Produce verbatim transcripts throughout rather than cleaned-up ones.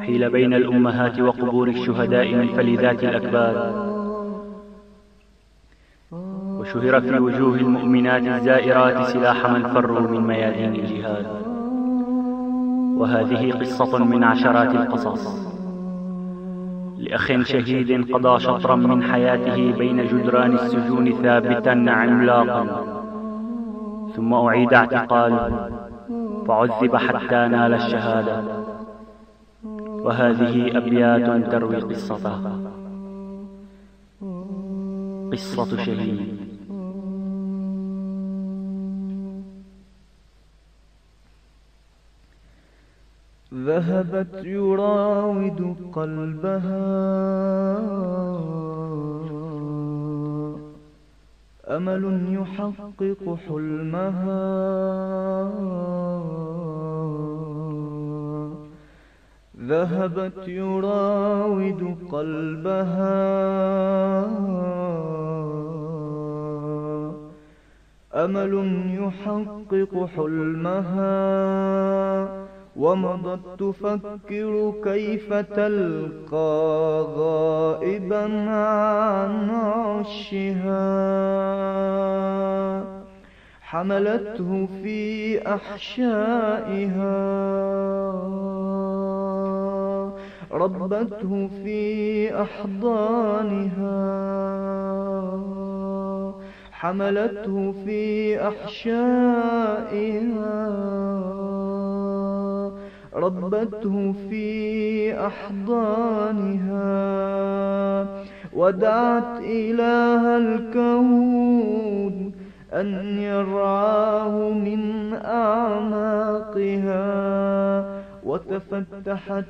حيل بين الأمهات وقبور الشهداء من فلذات الأكباد، وشهر في وجوه المؤمنات الزائرات سلاح من فروا من ميادين الجهاد. وهذه قصة من عشرات القصص لأخ شهيد قضى شطرا من حياته بين جدران السجون ثابتا عملاقا، ثم أعيد اعتقاله فعذب حتى نال الشهادة. وهذه أبيات تروي قصته. قصة شهيد. ذهبت يراود قلبها أمل يحقق حلمها، ذهبت يراود قلبها أمل يحقق حلمها، ومضت تفكر كيف تلقى غائبا عن عشها. حملته في أحشائها، ربته في أحضانها، حملته في أحشائها، ربته في أحضانها، ودعت إله الكون أن يرعاه من أعماقها، وتفتحت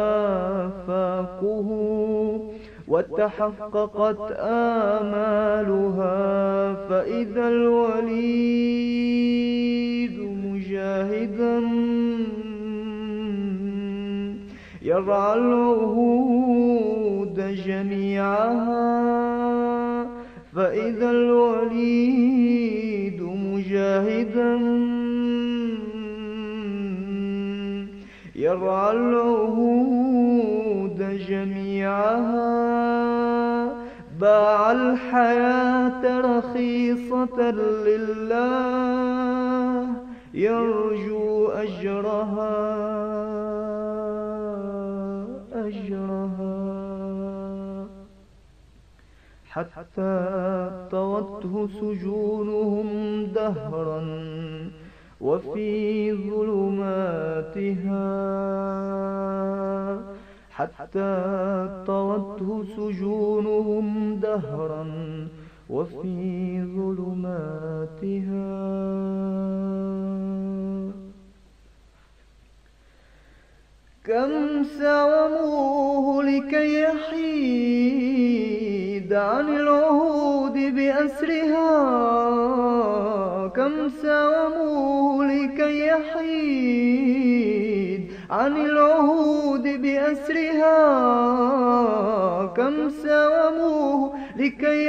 آفاقه وتحققت آمالها، فإذا الوليد مجاهدا يرعى العهود جميعها، فإذا الوليد مجاهدا يرعى العهود جميعها، باع الحياة رخيصة لله يرجو أجرها أجرها، حتى طوته سجونهم دهرا وفي ظلماتها، حتى طوته سجونهم دهرا وفي ظلماتها. كم ساوموه لكي يحيد عن العهود بأسرها، كم ساوموه لكي يحيد عن العهود بأسرها، كم ساوموه لكي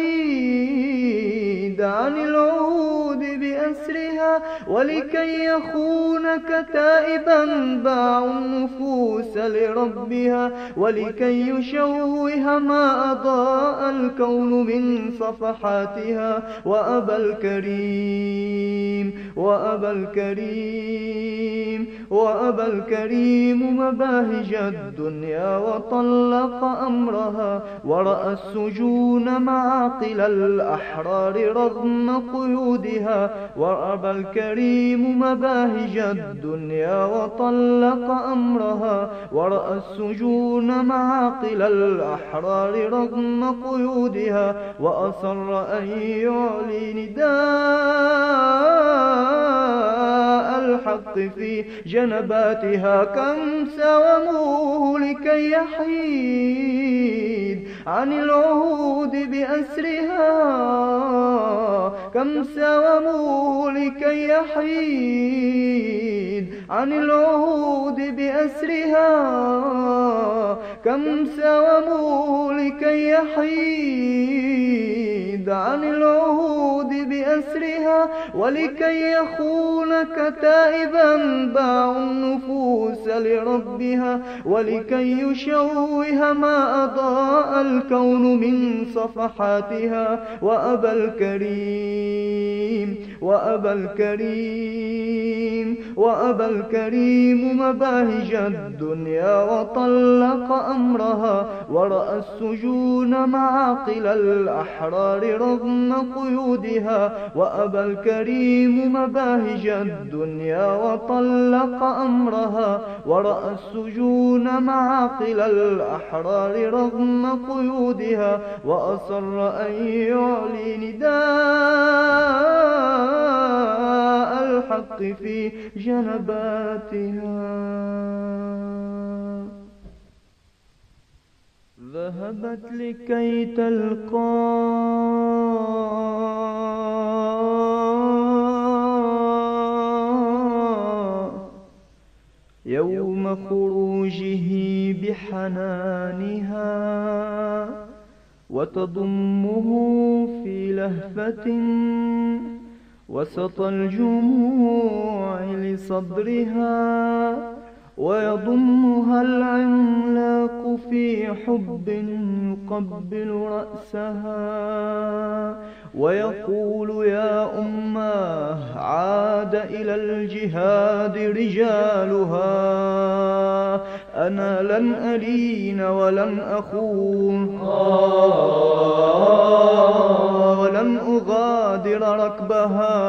يحيد عن العهود بأسرها، ولكي يخون كتائبا باعوا النفوس لربها، ولكي يشوه ما أضاء الكون من صفحاتها. وأبى الكريم وأبى الكريم وأبى الكريم مباهج الدنيا وطلق أمرها، ورأى السجون معاقل الأحرار رغم قيودها. وأبى الكريم مباهج الدنيا وطلق أمرها، ورأى السجون معاقل الأحرار رغم قيودها، وأصر أن يعلي نداء الحق في جنباتها. كم ساوموه لكي يحيد عن العهود بأسرها، كم ساوموه لكي يحيد عن العهود بأسرها، كم ساوموه لكي يحيد زد عن العهود بأسرها ولكي يخونك تائبا باع النفوس لربها ولكي يشوه ما أضاء الكون من صفحاتها وأبى الكريم وأبى الكريم وأبى الكريم مباهج الدنيا وطلق أمرها ورأى السجون معاقل الأحرار رغم قيودها وأبى الكريم مباهج الدنيا وطلق أمرها ورأى السجون معاقل الأحرار رغم قيودها وأصر أن يعلي نداء الحق في جنباتها. ذهبت لكي تلقى يوم خروجه بحنانها وتضمه في لهفة وسط الجموع لصدرها ويضمها العملاق في حب يقبل رأسها ويقول يا أماه عاد إلى الجهاد رجالها أنا لن ألين ولن أخون ولن أغادر ركبها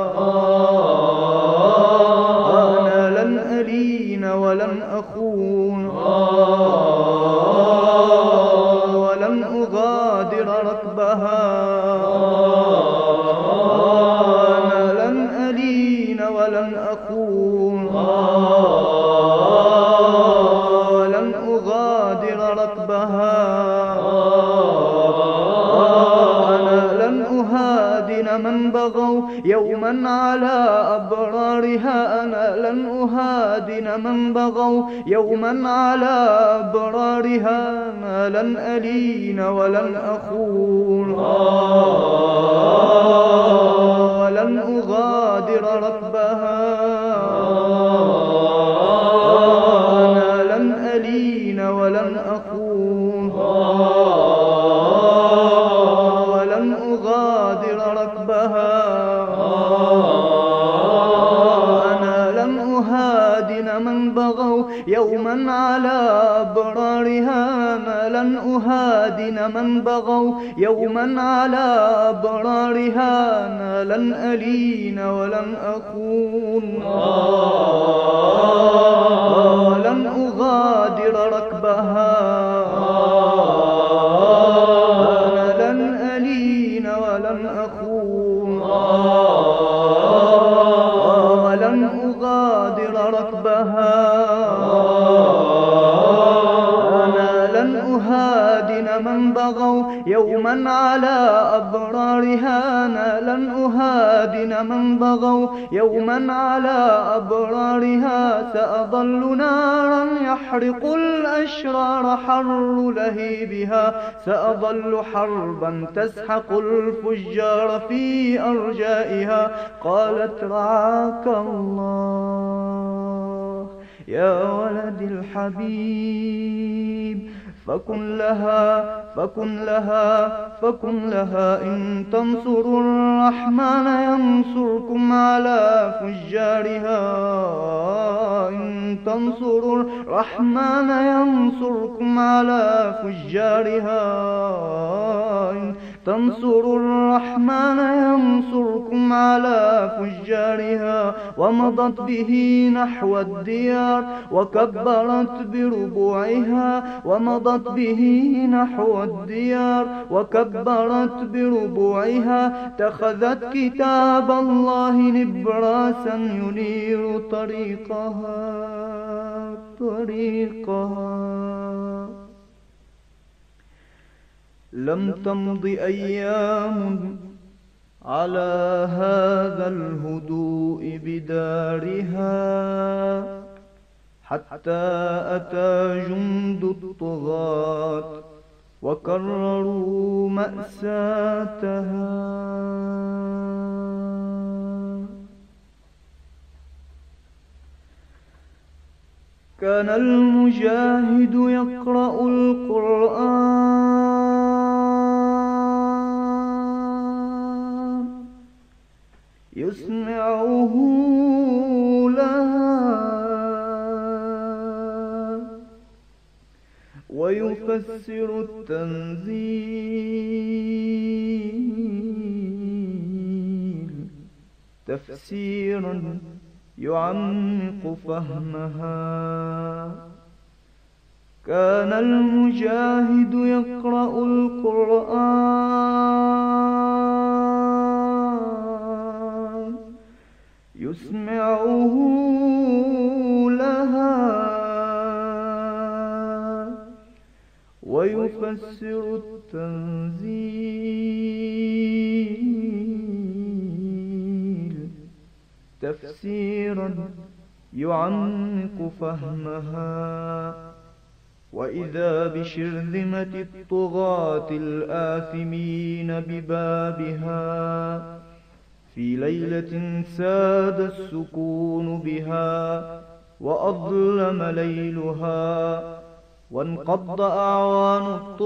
أنا لن ألين ولن أخون ولن أغادر ركبها أنا لن ألين ولن أخون ولن أغادر ركبها أنا لن أهادن من بغوا يوما على أبرارها أنا لن أهادن من بغوا يوما على أبرارها أنا لن ألين ولن أخون ولن أغادر ركبها أنا لن ألين ولن أخون ولن أغادر ركبها أنا لن أهادن من بغوا يوما على أبرارها أنا لن أهادن من بغوا يوما على أبرارها أنا لن ألين ولن أخون ولن أغادر ركبها أنا لن ألين ولن أخون ولن أغادر ركبها أنا لن أهادن من بغوا يوما على أبرارها أنا لن أهادن من بغوا يوما على أبرارها سأظل نارا يحرق الأشرار حر لهيبها سأظل حربا تسحق الفجار في أرجائها قالت رعاك الله يا ولد الحبيب فكن لها فكن لها فكن لها إن تنصروا الرحمن ينصركم على فجارها إن تنصروا الرحمن ينصركم على فجارها إن تنصروا الرحمن ينصركم على فجارها ومضت به نحو الديار وكبرت بربوعها ومضت به نحو الديار وكبرت بربوعها اتخذت كتاب الله نبراسا ينير طريقها طريقها لم تمض أيام على هذا الهدوء بدارها حتى أتى جند الطغاة وكرروا مأساتها. كان المجاهد يقرأ القرآن يسمعه لها ويفسر التنزيل تفسيرا يعمق فهمها. كان المجاهد يقرأ القرآن يسمعه لها ويفسر التنزيل تفسيرا يعمق فهمها. وإذا بشرذمة الطغاة الآثمين ببابها في ليلة ساد السكون بها وأظلم ليلها وانقض أعوان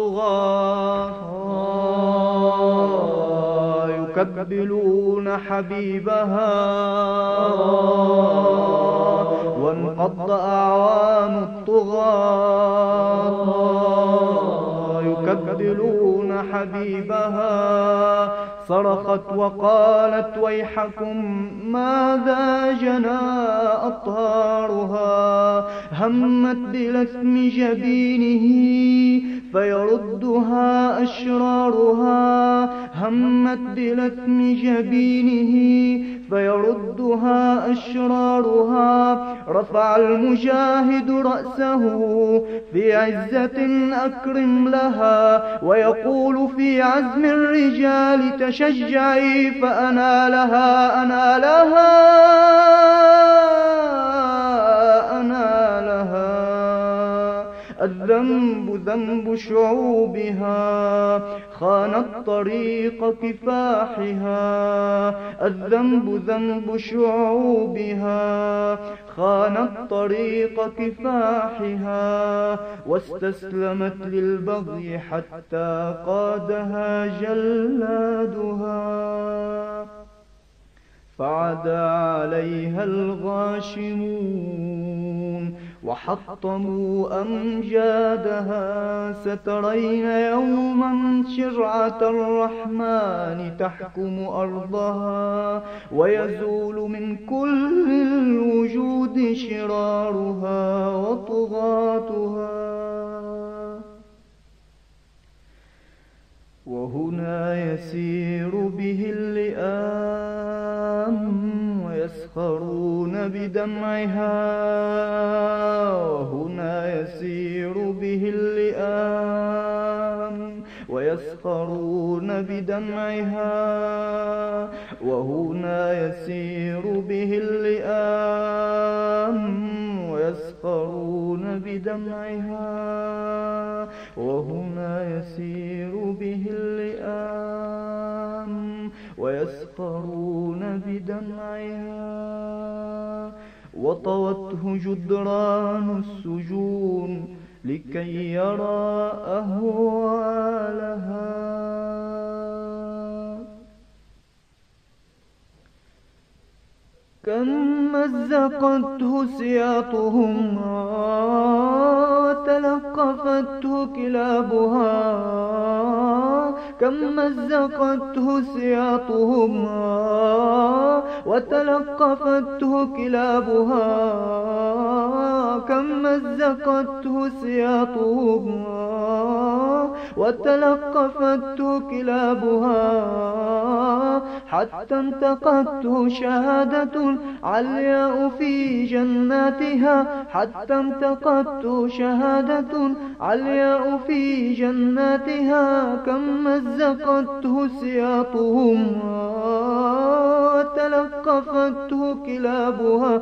الطغاة يكبلون حبيبها وانقض أعوان الطغاة يكبلون حبيبها. صرخت وقالت ويحكم ماذا جنى أطهارها. همت بلثم جبينه فيردها أشرارها. همت بلثم جبينه فيردها أشرارها. رفع المجاهد رأسه في عزة أكرم لها ويقول في عزم الرجال تشجعي فأنا لها أنا لها أنا لها. الذنب ذنب شعوبها خانت طريق كفاحها. الذنب ذنب شعوبها خانت طريق كفاحها. واستسلمت للبغي حتى قادها جلادها. فعدا عليها الغاشمون وحطموا أمجادها. سترين يوما شرعة الرحمن تحكم أرضها ويزول من كل الوجود شرارها وطغاتها. وهنا يسير به اللئام ويسخرون بدمعها. وهنا يسير به اللئام ويسخرون بدمعها. وهنا يسير به اللئام ويسخرون بدمعها. وهنا يسير به اللئام ويسخرون بدمعها. وطوته جدران السجون لكي يرى أهوالها. كم مزقته سياطهم وتلقفته كلابها. كم مزقته سياطهم وتلقفته كلابها. كم مزقته سياطهم وتلقفته كلابها. حتى انتقته شهادة علياء في جناتها. حتى انتقته شهادة علياء في جناتها. كم مزقته سياطهم وتلقفته كلابها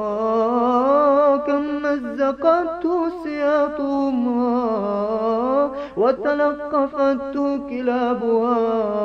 كم مزقته سياطهم وتلقفته كلابها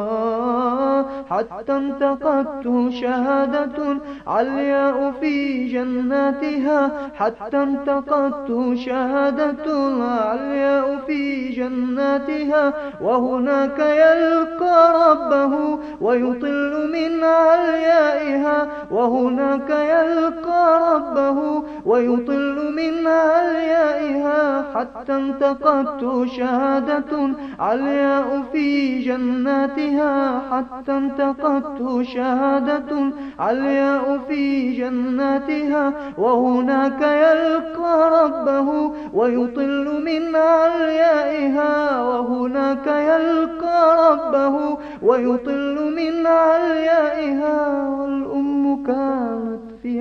حتى انتقته شهادة علياء في جناتها حتى انتقته شهادة علياء في جناتها وهناك يلقى ربه ويطل من عليائها وهناك يلقى ربه ويطل من عليائها حتى انتقته شهادة علياء في جناتها حتى انتقته شهادة علياء في جناتها وهناك يلقى ربه ويطل من عليائها وهناك يلقى ربه ويطل من عليائها والأم كانت في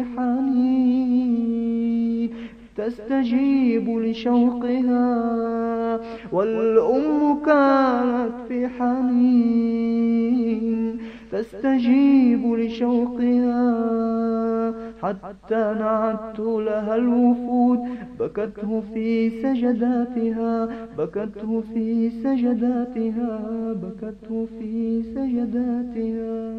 حنين تستجيب لشوقها والأم كانت في حنين تستجيب لشوقها حتى نعت لها الوفود بكته في سجداتها بكته في سجداتها بكته في سجداتها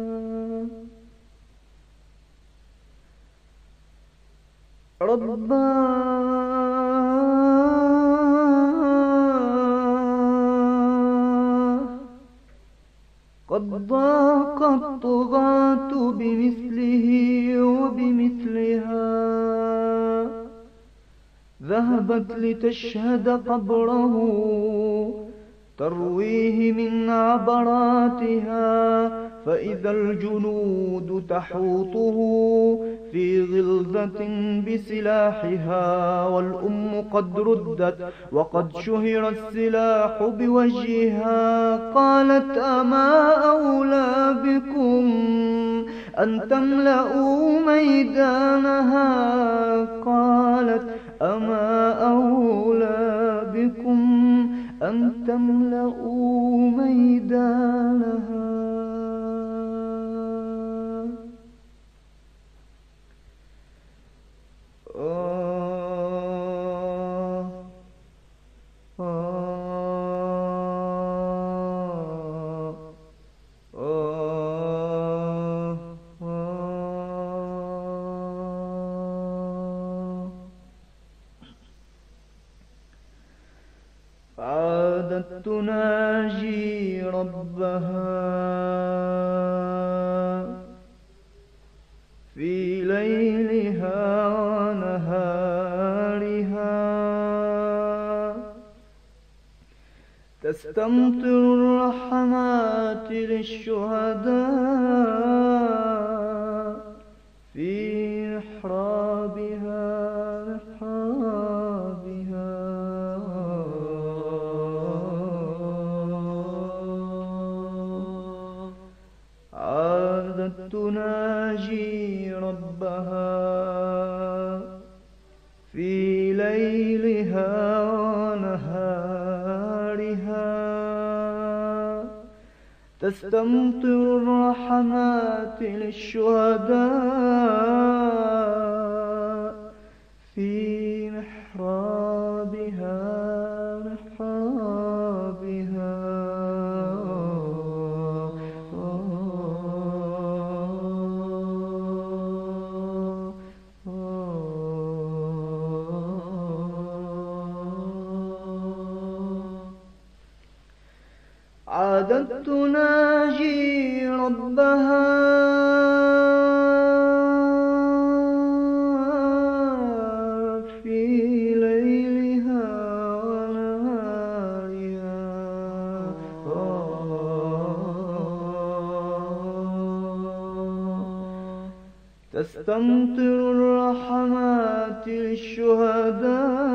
ربا قد ضاق الطغاة بمثله وبمثلها ذهبت لتشهد قبره ترويه من عبراتها فإذا الجنود تحوطه في غلظة بسلاحها والأم قد ردت وقد شهر السلاح بوجهها قالت أما أولى بكم أن تملأوا ميدانها قالت أما أولى بكم أن تملأوا ميدانها آه آه آه آه عادت تناجي ربها في ليلها ونهارها تستمطر الرحمات للشهداء في محرابها محرابها عادت تناجي ربها في ليلها ونهارها تستمطر الرحمات للشهداء في محرابها محرابها عادت تناجي ربها في ليلها ونهارها تستمطر الرحمات للشهداء